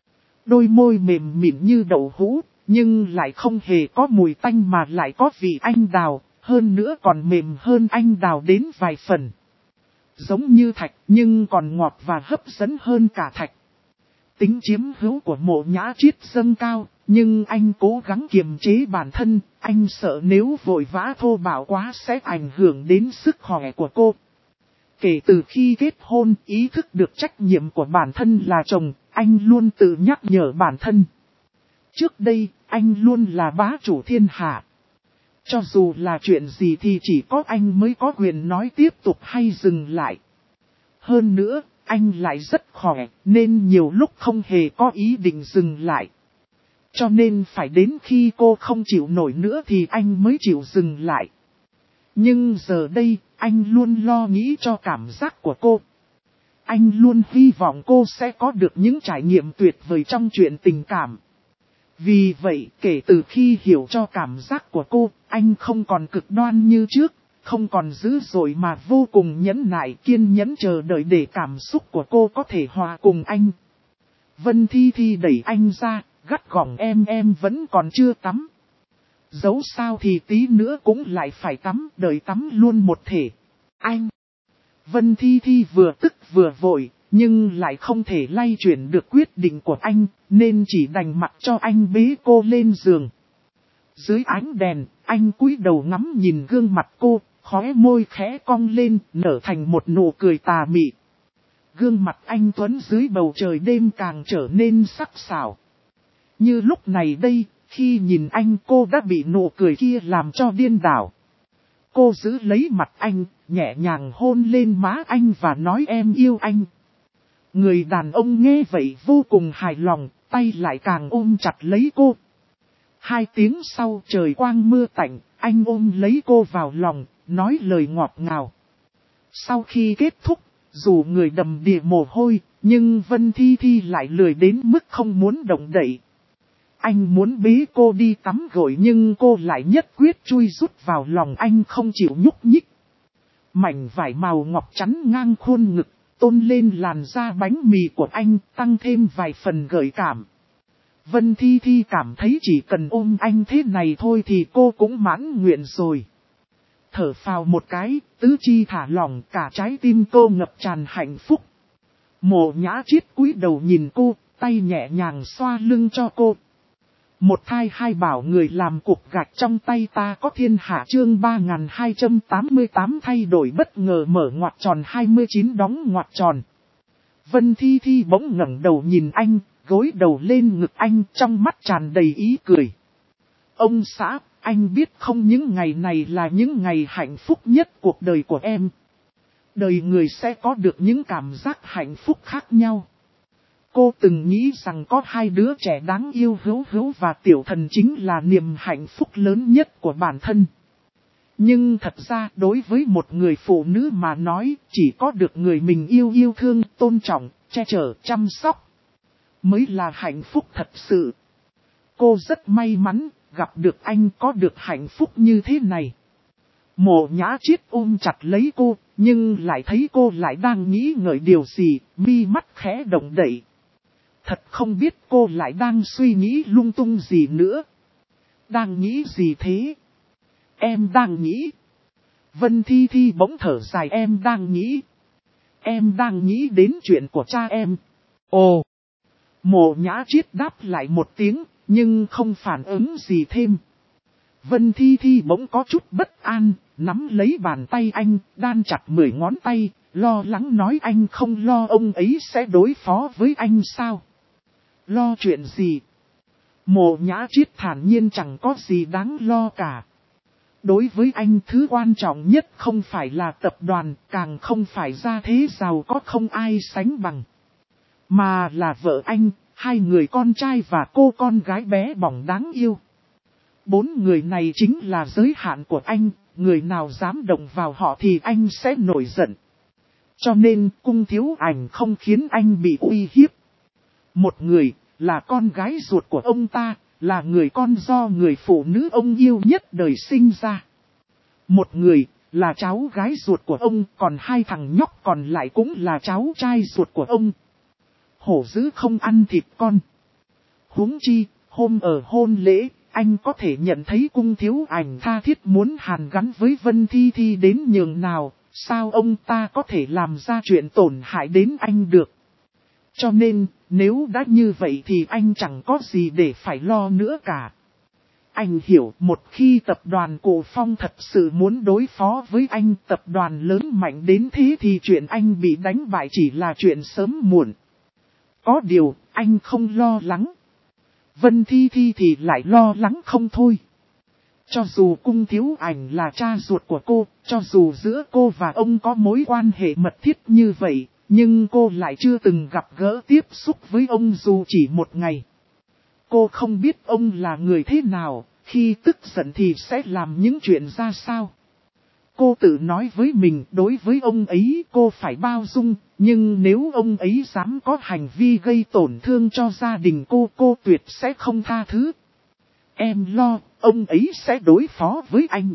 Đôi môi mềm mịn như đậu hũ, nhưng lại không hề có mùi tanh mà lại có vị anh đào, hơn nữa còn mềm hơn anh đào đến vài phần. Giống như thạch nhưng còn ngọt và hấp dẫn hơn cả thạch. Tính chiếm hữu của Mộ Nhã Chiết dâng cao, nhưng anh cố gắng kiềm chế bản thân, anh sợ nếu vội vã thô bạo quá sẽ ảnh hưởng đến sức khỏe của cô. Kể từ khi kết hôn, ý thức được trách nhiệm của bản thân là chồng, anh luôn tự nhắc nhở bản thân. Trước đây, anh luôn là bá chủ thiên hạ. Cho dù là chuyện gì thì chỉ có anh mới có quyền nói tiếp tục hay dừng lại. Hơn nữa, anh lại rất khỏe, nên nhiều lúc không hề có ý định dừng lại. Cho nên phải đến khi cô không chịu nổi nữa thì anh mới chịu dừng lại. Nhưng giờ đây, anh luôn lo nghĩ cho cảm giác của cô. Anh luôn hy vọng cô sẽ có được những trải nghiệm tuyệt vời trong chuyện tình cảm. Vì vậy, kể từ khi hiểu cho cảm giác của cô, anh không còn cực đoan như trước, không còn dữ dội mà vô cùng nhẫn nại kiên nhẫn chờ đợi để cảm xúc của cô có thể hòa cùng anh. Vân Thi Thi đẩy anh ra, gắt gỏng em vẫn còn chưa tắm. Dẫu sao thì tí nữa cũng lại phải tắm, đợi tắm luôn một thể. Anh! Vân Thi Thi vừa tức vừa vội, nhưng lại không thể lay chuyển được quyết định của anh, nên chỉ đành mặc cho anh bế cô lên giường. Dưới ánh đèn, anh cúi đầu ngắm nhìn gương mặt cô, khóe môi khẽ cong lên, nở thành một nụ cười tà mị. Gương mặt anh tuấn dưới bầu trời đêm càng trở nên sắc sảo. Như lúc này đây, khi nhìn anh cô đã bị nụ cười kia làm cho điên đảo. Cô giữ lấy mặt anh, nhẹ nhàng hôn lên má anh và nói em yêu anh. Người đàn ông nghe vậy vô cùng hài lòng, tay lại càng ôm chặt lấy cô. 2 tiếng sau trời quang mưa tạnh, anh ôm lấy cô vào lòng, nói lời ngọt ngào. Sau khi kết thúc, dù người đầm đìa mồ hôi, nhưng Vân Thi Thi lại lười đến mức không muốn động đậy. Anh muốn bế cô đi tắm gội nhưng cô lại nhất quyết chui rút vào lòng anh không chịu nhúc nhích. Mảnh vải màu ngọc chắn ngang khuôn ngực, tôn lên làn da bánh mì của anh, tăng thêm vài phần gợi cảm. Vân Thi Thi cảm thấy chỉ cần ôm anh thế này thôi thì cô cũng mãn nguyện rồi. Thở phào một cái, tứ chi thả lỏng, cả trái tim cô ngập tràn hạnh phúc. Mộ Nhã Chiết cúi đầu nhìn cô, tay nhẹ nhàng xoa lưng cho cô. Một thai hai bảo người làm cục gạch trong tay ta có thiên hạ chương 3288 thay đổi bất ngờ mở ngoặc tròn 29 đóng ngoặc tròn. Vân Thi Thi bỗng ngẩng đầu nhìn anh, gối đầu lên ngực anh trong mắt tràn đầy ý cười. Ông xã, anh biết không, những ngày này là những ngày hạnh phúc nhất cuộc đời của em. Đời người sẽ có được những cảm giác hạnh phúc khác nhau. Cô từng nghĩ rằng có hai đứa trẻ đáng yêu Hữu Hữu và Tiểu Thần chính là niềm hạnh phúc lớn nhất của bản thân. Nhưng thật ra đối với một người phụ nữ mà nói, chỉ có được người mình yêu thương, tôn trọng, che chở, chăm sóc mới là hạnh phúc thật sự. Cô rất may mắn gặp được anh, có được hạnh phúc như thế này. Mộ Nhã Chiết ôm chặt lấy cô, nhưng lại thấy cô lại đang nghĩ ngợi điều gì, mi mắt khẽ động đậy. Thật không biết cô lại đang suy nghĩ lung tung gì nữa. Đang nghĩ gì thế? Em đang nghĩ. Vân Thi Thi bỗng thở dài, em đang nghĩ. Em đang nghĩ đến chuyện của cha em. Ồ! Mộ Nhã Chiết đáp lại một tiếng, nhưng không phản ứng gì thêm. Vân Thi Thi bỗng có chút bất an, nắm lấy bàn tay anh, đan chặt 10 ngón tay, lo lắng nói anh không lo ông ấy sẽ đối phó với anh sao? Lo chuyện gì? Mộ Nhã Chiết thản nhiên chẳng có gì đáng lo cả. Đối với anh thứ quan trọng nhất không phải là tập đoàn, càng không phải gia thế giàu có không ai sánh bằng. Mà là vợ anh, hai người con trai và cô con gái bé bỏng đáng yêu. 4 người này chính là giới hạn của anh, người nào dám động vào họ thì anh sẽ nổi giận. Cho nên Cung Thiếu Ảnh không khiến anh bị uy hiếp. Một người là con gái ruột của ông ta, là người con do người phụ nữ ông yêu nhất đời sinh ra. Một người là cháu gái ruột của ông, còn hai thằng nhóc còn lại cũng là cháu trai ruột của ông. Hổ dữ không ăn thịt con. Huống chi, hôm ở hôn lễ, anh có thể nhận thấy Cung Thiếu Ảnh tha thiết muốn hàn gắn với Vân Thi Thi đến nhường nào, sao ông ta có thể làm ra chuyện tổn hại đến anh được. Cho nên, nếu đã như vậy thì anh chẳng có gì để phải lo nữa cả. Anh hiểu, một khi tập đoàn Cổ Phong thật sự muốn đối phó với anh, tập đoàn lớn mạnh đến thế thì chuyện anh bị đánh bại chỉ là chuyện sớm muộn. Có điều, anh không lo lắng. Vân Thi Thi thì lại lo lắng không thôi. Cho dù Cung Thiếu Ảnh là cha ruột của cô, cho dù giữa cô và ông có mối quan hệ mật thiết như vậy, nhưng cô lại chưa từng gặp gỡ tiếp xúc với ông dù chỉ một ngày. Cô không biết ông là người thế nào, khi tức giận thì sẽ làm những chuyện ra sao. Cô tự nói với mình đối với ông ấy cô phải bao dung, nhưng nếu ông ấy dám có hành vi gây tổn thương cho gia đình cô tuyệt sẽ không tha thứ. Em lo, ông ấy sẽ đối phó với anh.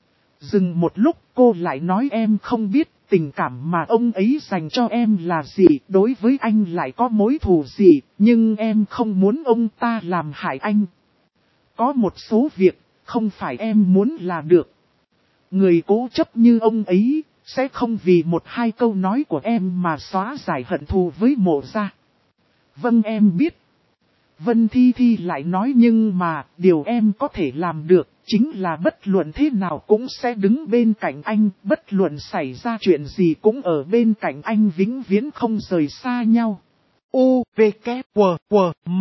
Dừng một lúc cô lại nói em không biết tình cảm mà ông ấy dành cho em là gì, đối với anh lại có mối thù gì, nhưng em không muốn ông ta làm hại anh. Có một số việc, không phải em muốn là được. Người cố chấp như ông ấy, sẽ không vì một hai câu nói của em mà xóa giải hận thù với Mộ gia. Vâng em biết. Vân Thi Thi lại nói nhưng mà, điều em có thể làm được, chính là bất luận thế nào cũng sẽ đứng bên cạnh anh, bất luận xảy ra chuyện gì cũng ở bên cạnh anh vĩnh viễn không rời xa nhau. U, V, K, W, W, M.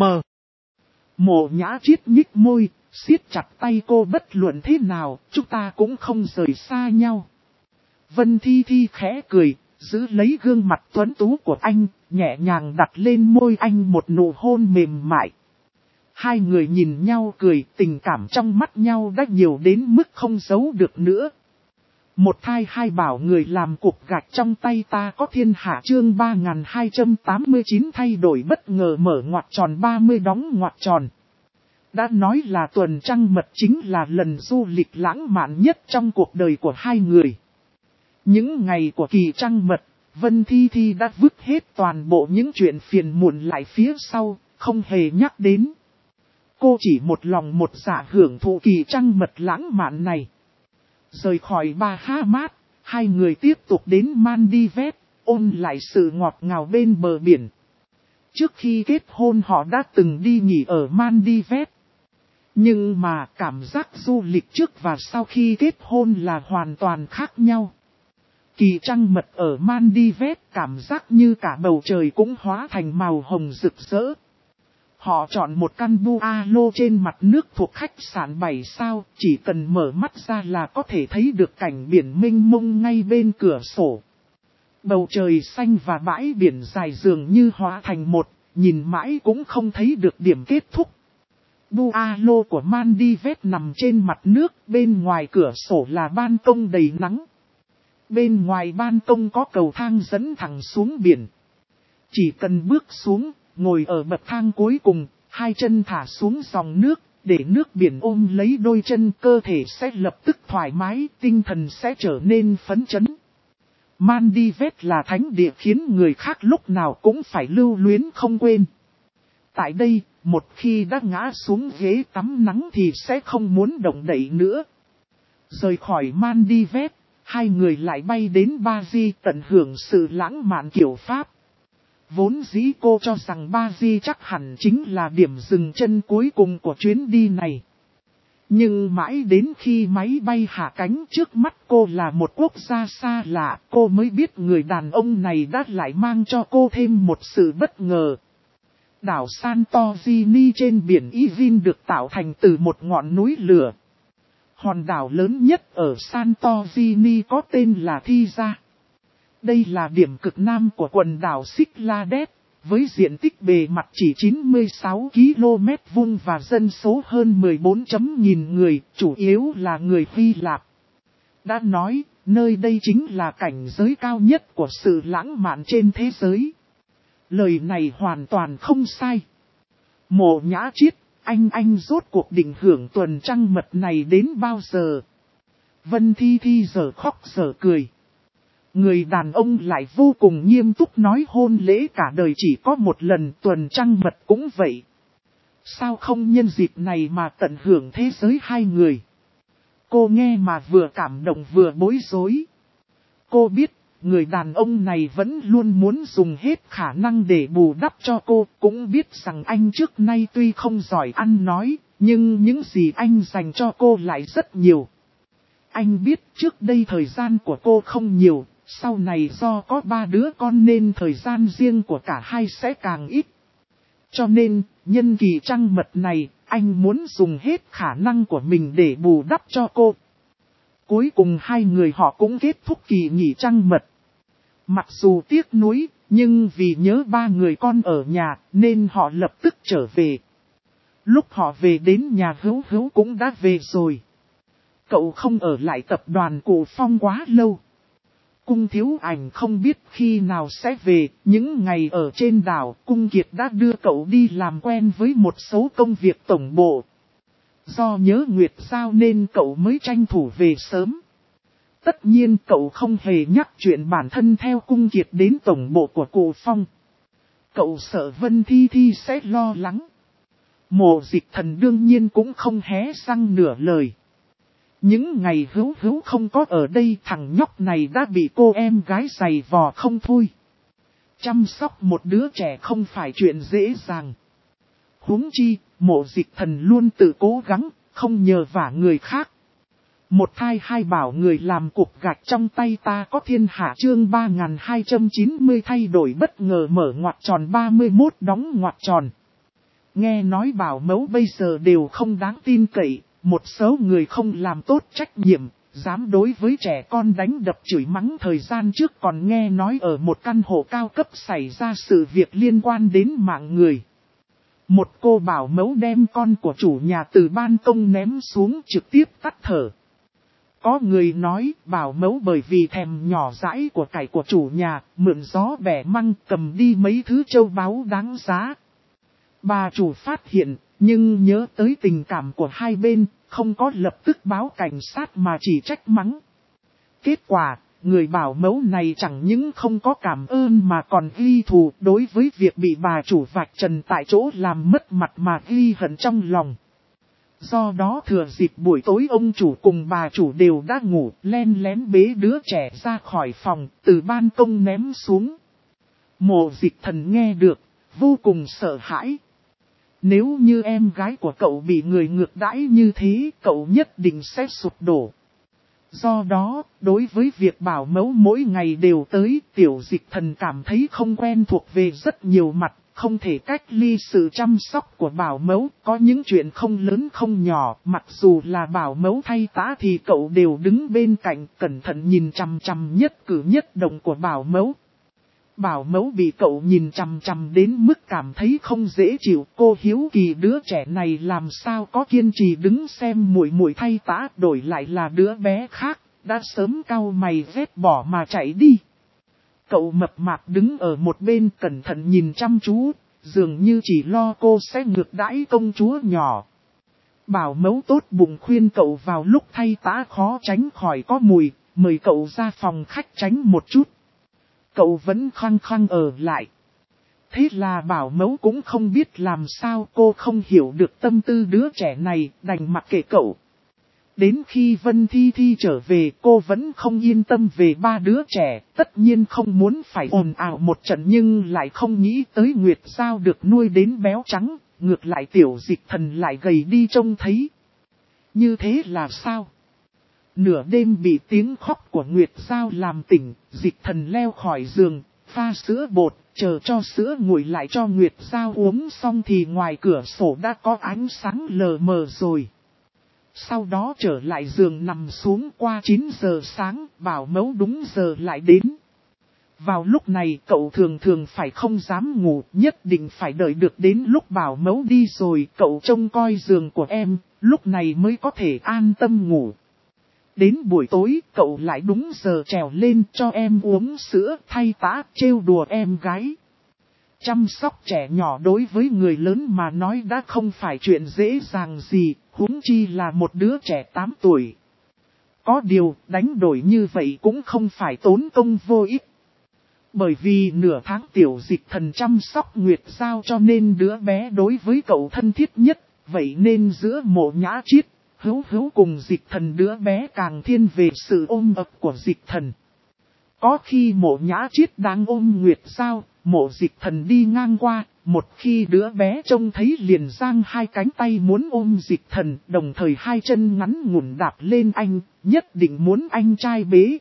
Mộ Nhã Chiết nhích môi, siết chặt tay cô, bất luận thế nào, chúng ta cũng không rời xa nhau. Vân Thi Thi khẽ cười, giữ lấy gương mặt tuấn tú của anh, nhẹ nhàng đặt lên môi anh một nụ hôn mềm mại. Hai người nhìn nhau cười, tình cảm trong mắt nhau đã nhiều đến mức không giấu được nữa. Một thai hai bảo người làm cục gạch trong tay ta có thiên hạ chương 3289 thay đổi bất ngờ mở ngoặc tròn 30 đóng ngoặc tròn. Đã nói là tuần trăng mật chính là lần du lịch lãng mạn nhất trong cuộc đời của hai người. Những ngày của kỳ trăng mật, Vân Thi Thi đã vứt hết toàn bộ những chuyện phiền muộn lại phía sau, không hề nhắc đến. Cô chỉ một lòng một dạ hưởng thụ kỳ trăng mật lãng mạn này. Rời khỏi Bahamas, hai người tiếp tục đến Maldives, ôn lại sự ngọt ngào bên bờ biển. Trước khi kết hôn họ đã từng đi nghỉ ở Maldives. Nhưng mà cảm giác du lịch trước và sau khi kết hôn là hoàn toàn khác nhau. Kỳ trăng mật ở Maldives cảm giác như cả bầu trời cũng hóa thành màu hồng rực rỡ. Họ chọn một căn bungalow trên mặt nước thuộc khách sạn 7 sao, chỉ cần mở mắt ra là có thể thấy được cảnh biển mênh mông ngay bên cửa sổ. Bầu trời xanh và bãi biển dài dường như hóa thành một, nhìn mãi cũng không thấy được điểm kết thúc. Bungalow của Maldives nằm trên mặt nước, bên ngoài cửa sổ là ban công đầy nắng. Bên ngoài ban công có cầu thang dẫn thẳng xuống biển. Chỉ cần bước xuống, ngồi ở bậc thang cuối cùng, hai chân thả xuống dòng nước, để nước biển ôm lấy đôi chân, cơ thể sẽ lập tức thoải mái, tinh thần sẽ trở nên phấn chấn. Maldives là thánh địa khiến người khác lúc nào cũng phải lưu luyến không quên. Tại đây, một khi đã ngã xuống ghế tắm nắng thì sẽ không muốn động đậy nữa. Rời khỏi Maldives, hai người lại bay đến Ba Di tận hưởng sự lãng mạn kiểu Pháp. Vốn dĩ cô cho rằng Ba Di chắc hẳn chính là điểm dừng chân cuối cùng của chuyến đi này. Nhưng mãi đến khi máy bay hạ cánh trước mắt cô là một quốc gia xa lạ, cô mới biết người đàn ông này đã lại mang cho cô thêm một sự bất ngờ. Đảo Santorini trên biển Ivin được tạo thành từ một ngọn núi lửa. Hòn đảo lớn nhất ở Santorini có tên là Thiza. Đây là điểm cực nam của quần đảo Cyclades, với diện tích bề mặt chỉ 96 km vuông và dân số hơn 14.000 người, chủ yếu là người Hy Lạp. Đã nói, nơi đây chính là cảnh giới cao nhất của sự lãng mạn trên thế giới. Lời này hoàn toàn không sai. Mộ Nhã Chiết, anh rốt cuộc định hưởng tuần trăng mật này đến bao giờ? Vân Thi Thi giờ khóc giờ cười. Người đàn ông lại vô cùng nghiêm túc nói hôn lễ cả đời chỉ có một lần, tuần trăng mật cũng vậy. Sao không nhân dịp này mà tận hưởng thế giới hai người? Cô nghe mà vừa cảm động vừa bối rối. Cô biết, người đàn ông này vẫn luôn muốn dùng hết khả năng để bù đắp cho cô, cũng biết rằng anh trước nay tuy không giỏi ăn nói, nhưng những gì anh dành cho cô lại rất nhiều. Anh biết trước đây thời gian của cô không nhiều, sau này do có 3 đứa con nên thời gian riêng của cả hai sẽ càng ít. Cho nên, nhân kỳ trăng mật này, anh muốn dùng hết khả năng của mình để bù đắp cho cô. Cuối cùng hai người họ cũng kết thúc kỳ nghỉ trăng mật. Mặc dù tiếc nuối, nhưng vì nhớ 3 người con ở nhà nên họ lập tức trở về. Lúc họ về đến nhà Hữu Hữu cũng đã về rồi. Cậu không ở lại tập đoàn Cổ Phong quá lâu. Cung Thiếu Ảnh không biết khi nào sẽ về, những ngày ở trên đảo, Cung Kiệt đã đưa cậu đi làm quen với một số công việc tổng bộ. Do nhớ Nguyệt Giao nên cậu mới tranh thủ về sớm. Tất nhiên cậu không hề nhắc chuyện bản thân theo Cung Kiệt đến tổng bộ của Cổ Phong. Cậu sợ Vân Thi Thi sẽ lo lắng. Mộ Dịch Thần đương nhiên cũng không hé răng nửa lời. Những ngày Hữu Hữu không có ở đây, thằng nhóc này đã bị cô em gái giày vò không thôi. Chăm sóc một đứa trẻ không phải chuyện dễ dàng. Huống chi, Mộ Dịch Thần luôn tự cố gắng, không nhờ vả người khác. Một thai hai bảo người làm cục gạch trong tay ta có thiên hạ chương 3290 thay đổi bất ngờ mở ngoặc tròn 31 đóng ngoặc tròn. Nghe nói bảo mẫu bây giờ đều không đáng tin cậy, một số người không làm tốt trách nhiệm, dám đối với trẻ con đánh đập chửi mắng. Thời gian trước còn nghe nói ở một căn hộ cao cấp xảy ra sự việc liên quan đến mạng người. Một cô bảo mẫu đem con của chủ nhà từ ban công ném xuống trực tiếp tắt thở. Có người nói bảo mẫu bởi vì thèm nhỏ dãi của cải của chủ nhà, mượn gió bẻ măng cầm đi mấy thứ châu báu đáng giá. Bà chủ phát hiện, nhưng nhớ tới tình cảm của hai bên, không có lập tức báo cảnh sát mà chỉ trách mắng. Kết quả, người bảo mẫu này chẳng những không có cảm ơn mà còn ghi thù đối với việc bị bà chủ vạch trần tại chỗ làm mất mặt mà ghi hận trong lòng. Do đó thừa dịp buổi tối ông chủ cùng bà chủ đều đã ngủ, len lén bế đứa trẻ ra khỏi phòng, từ ban công ném xuống. Mộ Dịch Thần nghe được, vô cùng sợ hãi. Nếu như em gái của cậu bị người ngược đãi như thế, cậu nhất định sẽ sụp đổ. Do đó, đối với việc bảo mẫu mỗi ngày đều tới, Tiểu Dịch Thần cảm thấy không quen thuộc về rất nhiều mặt, không thể cách ly sự chăm sóc của bảo mẫu, có những chuyện không lớn không nhỏ, mặc dù là bảo mẫu thay tã thì cậu đều đứng bên cạnh, cẩn thận nhìn chằm chằm nhất cử nhất động của bảo mẫu. Bảo mẫu bị cậu nhìn chằm chằm đến mức cảm thấy không dễ chịu, cô hiếu kỳ đứa trẻ này làm sao có kiên trì đứng xem muội muội thay tã, đổi lại là đứa bé khác, đã sớm cau mày vét bỏ mà chạy đi. Cậu mập mạp đứng ở một bên cẩn thận nhìn chăm chú, dường như chỉ lo cô sẽ ngược đãi công chúa nhỏ. Bảo mẫu tốt bụng khuyên cậu vào lúc thay tã khó tránh khỏi có mùi, mời cậu ra phòng khách tránh một chút. Cậu vẫn khăng khăng ở lại. Thế là bảo mẫu cũng không biết làm sao, cô không hiểu được tâm tư đứa trẻ này, đành mặc kệ cậu. Đến khi Vân Thi Thi trở về, cô vẫn không yên tâm về ba đứa trẻ, tất nhiên không muốn phải ồn ào một trận nhưng lại không nghĩ tới Nguyệt Giao được nuôi đến béo trắng, ngược lại Tiểu Dịch Thần lại gầy đi trông thấy. Như thế là sao? Nửa đêm bị tiếng khóc của Nguyệt Giao làm tỉnh, Dịch Thần leo khỏi giường, pha sữa bột, chờ cho sữa nguội lại cho Nguyệt Giao uống xong thì ngoài cửa sổ đã có ánh sáng lờ mờ rồi. Sau đó trở lại giường nằm xuống, qua 9 giờ sáng, bảo mẫu đúng giờ lại đến. Vào lúc này cậu thường phải không dám ngủ, nhất định phải đợi được đến lúc bảo mẫu đi rồi cậu trông coi giường của em, lúc này mới có thể an tâm ngủ. Đến buổi tối cậu lại đúng giờ trèo lên cho em uống sữa, thay tã, trêu đùa em gái. Chăm sóc trẻ nhỏ đối với người lớn mà nói đã không phải chuyện dễ dàng gì, huống chi là một đứa trẻ 8 tuổi. Có điều, đánh đổi như vậy cũng không phải tốn công vô ích. Bởi vì nửa tháng Tiểu Dịch Thần chăm sóc Nguyệt Giao cho nên đứa bé đối với cậu thân thiết nhất, vậy nên giữa Mộ Nhã Chiết, Hữu cùng Dịch Thần đứa bé càng thiên về sự ôm ấp của Dịch Thần. Có khi Mộ Nhã Chiết đang ôm Nguyệt Giao, Mộ Dịch Thần đi ngang qua, một khi đứa bé trông thấy liền giang hai cánh tay muốn ôm Dịch Thần, đồng thời hai chân ngắn ngủn đạp lên anh, nhất định muốn anh trai bế.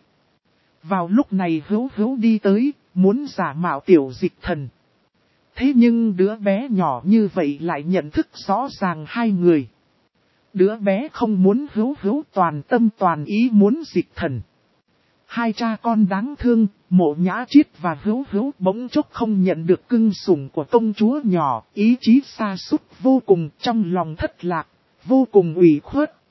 Vào lúc này Hữu đi tới, muốn giả mạo Tiểu Dịch Thần. Thế nhưng đứa bé nhỏ như vậy lại nhận thức rõ ràng hai người. Đứa bé không muốn Hữu toàn tâm toàn ý muốn Dịch Thần. Hai cha con đáng thương, Mộ Nhã Chiết và Hữu bỗng chốc không nhận được cưng sủng của công chúa nhỏ, ý chí sa sút vô cùng, trong lòng thất lạc, vô cùng ủy khuất.